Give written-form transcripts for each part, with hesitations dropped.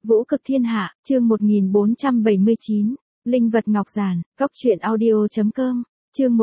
Vũ cực thiên hạ, chương 1479, Linh vật ngọc giản, góc truyện audio.com, chương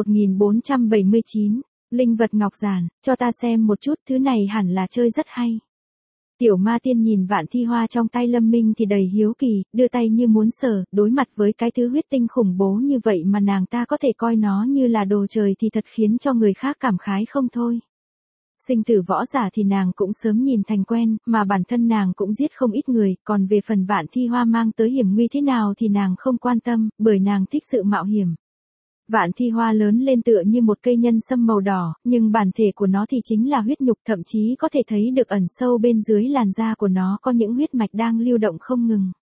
1479, Linh vật ngọc giản, cho ta xem một chút, thứ này hẳn là chơi rất hay. Tiểu ma tiên nhìn vạn thi hoa trong tay Lâm Minh thì đầy hiếu kỳ, đưa tay như muốn sờ, đối mặt với cái thứ huyết tinh khủng bố như vậy mà nàng ta có thể coi nó như là đồ trời thì thật khiến cho người khác cảm khái không thôi. Sinh tử võ giả thì nàng cũng sớm nhìn thành quen, mà bản thân nàng cũng giết không ít người, còn về phần vạn thi hoa mang tới hiểm nguy thế nào thì nàng không quan tâm, bởi nàng thích sự mạo hiểm. Vạn thi hoa lớn lên tựa như một cây nhân sâm màu đỏ, nhưng bản thể của nó thì chính là huyết nhục, thậm chí có thể thấy được ẩn sâu bên dưới làn da của nó có những huyết mạch đang lưu động không ngừng.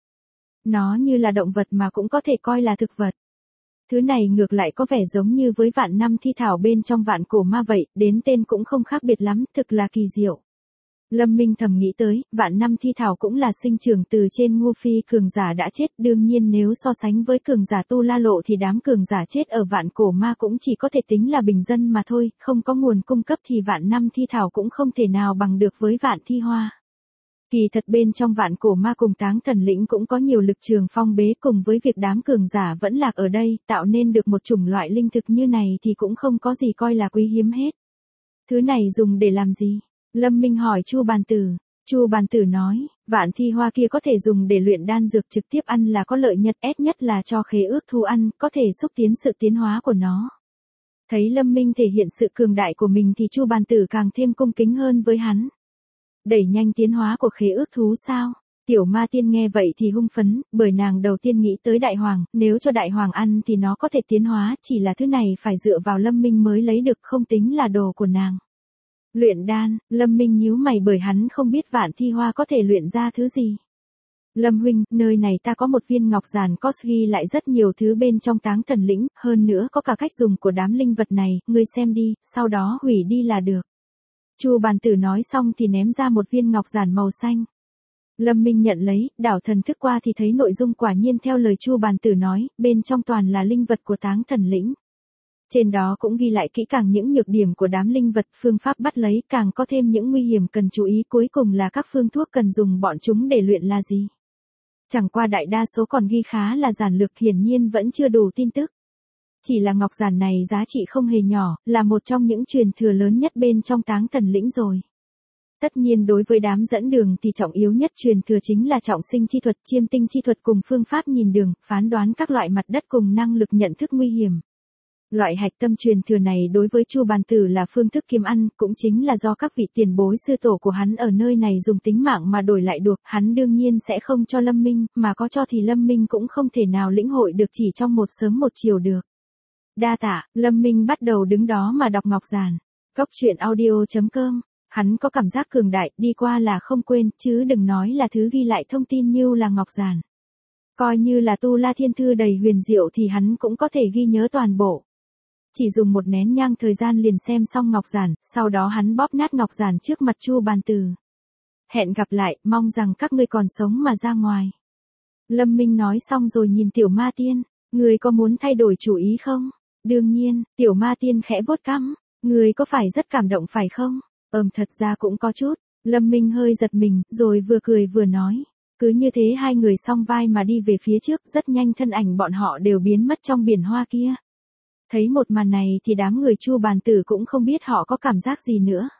Nó như là động vật mà cũng có thể coi là thực vật. Thứ này ngược lại có vẻ giống như với vạn năm thi thảo bên trong vạn cổ ma vậy, đến tên cũng không khác biệt lắm, thực là kỳ diệu. Lâm Minh thầm nghĩ tới, vạn năm thi thảo cũng là sinh trưởng từ trên Ngô Phi cường giả đã chết, đương nhiên nếu so sánh với cường giả Tu La Lộ thì đám cường giả chết ở vạn cổ ma cũng chỉ có thể tính là bình dân mà thôi, không có nguồn cung cấp thì vạn năm thi thảo cũng không thể nào bằng được với vạn thi hoa. Kỳ thật bên trong vạn cổ ma cùng Táng Thần Lĩnh cũng có nhiều lực trường phong bế, cùng với việc đám cường giả vẫn lạc ở đây, tạo nên được một chủng loại linh thực như này thì cũng không có gì coi là quý hiếm hết. Thứ này dùng để làm gì? Lâm Minh hỏi Chu Bàn Tử. Chu Bàn Tử nói, vạn thi hoa kia có thể dùng để luyện đan dược, trực tiếp ăn là có lợi nhất là cho khế ước thú ăn, có thể xúc tiến sự tiến hóa của nó. Thấy Lâm Minh thể hiện sự cường đại của mình thì Chu Bàn Tử càng thêm cung kính hơn với hắn. Đẩy nhanh tiến hóa của khế ước thú sao? Tiểu ma tiên nghe vậy thì hung phấn, bởi nàng đầu tiên nghĩ tới đại hoàng, nếu cho đại hoàng ăn thì nó có thể tiến hóa, chỉ là thứ này phải dựa vào Lâm Minh mới lấy được, không tính là đồ của nàng. Luyện đan, Lâm Minh nhíu mày bởi hắn không biết vạn thi hoa có thể luyện ra thứ gì. Lâm huynh, nơi này ta có một viên ngọc giản có ghi lại rất nhiều thứ bên trong Táng Thần Lĩnh, hơn nữa có cả cách dùng của đám linh vật này, ngươi xem đi, sau đó hủy đi là được. Chu Bàn Tử nói xong thì ném ra một viên ngọc giản màu xanh. Lâm Minh nhận lấy, đảo thần thức qua thì thấy nội dung quả nhiên theo lời Chu Bàn Tử nói, bên trong toàn là linh vật của Táng Thần Lĩnh. Trên đó cũng ghi lại kỹ càng những nhược điểm của đám linh vật, phương pháp bắt lấy, càng có thêm những nguy hiểm cần chú ý, cuối cùng là các phương thuốc cần dùng bọn chúng để luyện là gì. Chẳng qua đại đa số còn ghi khá là giản lược, hiển nhiên vẫn chưa đủ tin tức. Chỉ là ngọc giản này giá trị không hề nhỏ, là một trong những truyền thừa lớn nhất bên trong Táng Thần Lĩnh rồi. Tất nhiên đối với đám dẫn đường thì trọng yếu nhất truyền thừa chính là trọng sinh chi thuật, chiêm tinh chi thuật cùng phương pháp nhìn đường, phán đoán các loại mặt đất cùng năng lực nhận thức nguy hiểm. Loại hạch tâm truyền thừa này đối với Chu Bàn Tử là phương thức kiếm ăn, cũng chính là do các vị tiền bối sư tổ của hắn ở nơi này dùng tính mạng mà đổi lại được, hắn đương nhiên sẽ không cho Lâm Minh, mà có cho thì Lâm Minh cũng không thể nào lĩnh hội được chỉ trong một sớm một chiều được. Đa tạ, Lâm Minh bắt đầu đứng đó mà đọc ngọc giản. Góc truyện audio.com, hắn có cảm giác cường đại, đi qua là không quên, chứ đừng nói là thứ ghi lại thông tin như là ngọc giản. Coi như là Tu La Thiên Thư đầy huyền diệu thì hắn cũng có thể ghi nhớ toàn bộ. Chỉ dùng một nén nhang thời gian liền xem xong ngọc giản, sau đó hắn bóp nát ngọc giản trước mặt Chu Bàn Tử. Hẹn gặp lại, mong rằng các ngươi còn sống mà ra ngoài. Lâm Minh nói xong rồi nhìn Tiểu Ma Tiên, ngươi có muốn thay đổi chủ ý không? Đương nhiên, Tiểu Ma Tiên khẽ vuốt cằm, ngươi có phải rất cảm động phải không? Thật ra cũng có chút. Lâm Minh hơi giật mình, rồi vừa cười vừa nói. Cứ như thế hai người song vai mà đi về phía trước, rất nhanh thân ảnh bọn họ đều biến mất trong biển hoa kia. Thấy một màn này thì đám người Chu Bàn Tử cũng không biết họ có cảm giác gì nữa.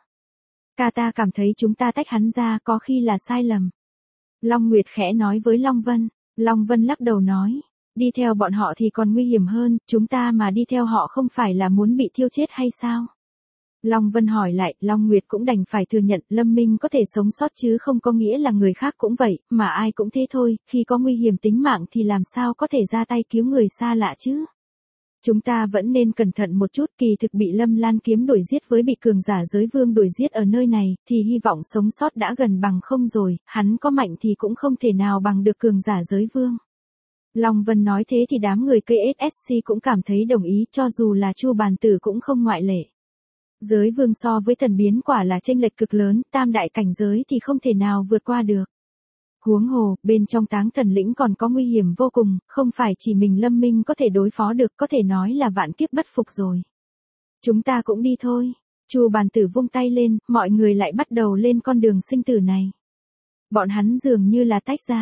Ta cảm thấy chúng ta tách hắn ra có khi là sai lầm. Long Nguyệt khẽ nói với Long Vân. Long Vân lắc đầu nói. Đi theo bọn họ thì còn nguy hiểm hơn, chúng ta mà đi theo họ không phải là muốn bị thiêu chết hay sao? Long Vân hỏi lại, Long Nguyệt cũng đành phải thừa nhận Lâm Minh có thể sống sót chứ không có nghĩa là người khác cũng vậy, mà ai cũng thế thôi, khi có nguy hiểm tính mạng thì làm sao có thể ra tay cứu người xa lạ chứ? Chúng ta vẫn nên cẩn thận một chút, kỳ thực bị Lâm Lan Kiếm đuổi giết với bị cường giả giới vương đuổi giết ở nơi này, thì hy vọng sống sót đã gần bằng không rồi, hắn có mạnh thì cũng không thể nào bằng được cường giả giới vương. Long Vân nói thế thì đám người KSSC cũng cảm thấy đồng ý, cho dù là Chu Bàn Tử cũng không ngoại lệ. Giới vương so với thần biến quả là chênh lệch cực lớn, tam đại cảnh giới thì không thể nào vượt qua được. Huống hồ, bên trong Táng Thần Lĩnh còn có nguy hiểm vô cùng, không phải chỉ mình Lâm Minh có thể đối phó được, có thể nói là vạn kiếp bất phục rồi. Chúng ta cũng đi thôi. Chu Bàn Tử vung tay lên, mọi người lại bắt đầu lên con đường sinh tử này. Bọn hắn dường như là tách ra.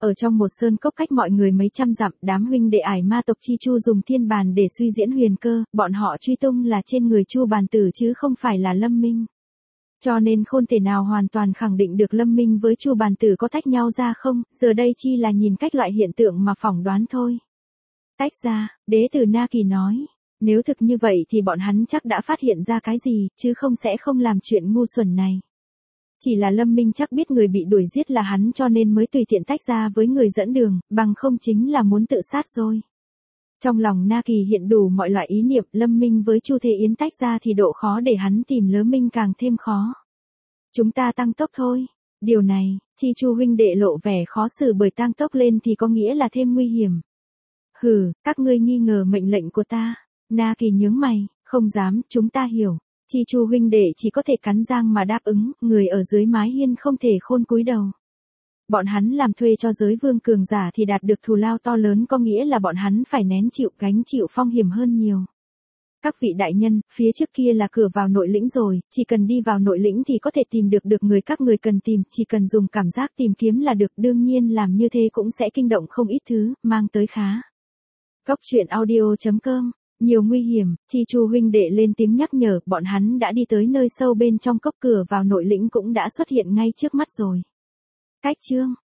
Ở trong một sơn cốc cách mọi người mấy trăm dặm, đám huynh đệ ải ma tộc Chi Chu dùng thiên bàn để suy diễn huyền cơ, bọn họ truy tung là trên người Chu Bàn Tử chứ không phải là Lâm Minh. Cho nên không thể nào hoàn toàn khẳng định được Lâm Minh với Chu Bàn Tử có tách nhau ra không, giờ đây chi là nhìn cách loại hiện tượng mà phỏng đoán thôi. Tách ra, đế tử Na Kỳ nói. Nếu thực như vậy thì bọn hắn chắc đã phát hiện ra cái gì, chứ không sẽ không làm chuyện ngu xuẩn này. Chỉ là Lâm Minh chắc biết người bị đuổi giết là hắn cho nên mới tùy tiện tách ra với người dẫn đường, bằng không chính là muốn tự sát rồi. Trong lòng Na Kỳ hiện đủ mọi loại ý niệm, Lâm Minh với Chu Thế Yến tách ra thì độ khó để hắn tìm Lớ Minh càng thêm khó. Chúng ta tăng tốc thôi. Điều này, Chi Chu huynh đệ lộ vẻ khó xử bởi tăng tốc lên thì có nghĩa là thêm nguy hiểm. Hừ, các ngươi nghi ngờ mệnh lệnh của ta. Na Kỳ nhướng mày, không dám, chúng ta hiểu. Chi Chu huynh đệ chỉ có thể cắn răng mà đáp ứng, người ở dưới mái hiên không thể khôn cúi đầu. Bọn hắn làm thuê cho giới vương cường giả thì đạt được thù lao to lớn, có nghĩa là bọn hắn phải nén chịu gánh chịu phong hiểm hơn nhiều. Các vị đại nhân, phía trước kia là cửa vào nội lĩnh rồi, chỉ cần đi vào nội lĩnh thì có thể tìm được người các người cần tìm, chỉ cần dùng cảm giác tìm kiếm là được, đương nhiên làm như thế cũng sẽ kinh động không ít thứ, mang tới khá. Góc truyện audio.com. Nhiều nguy hiểm, Chi Chu huynh đệ lên tiếng nhắc nhở, bọn hắn đã đi tới nơi sâu bên trong cốc, cửa vào nội lĩnh cũng đã xuất hiện ngay trước mắt rồi. Cách chương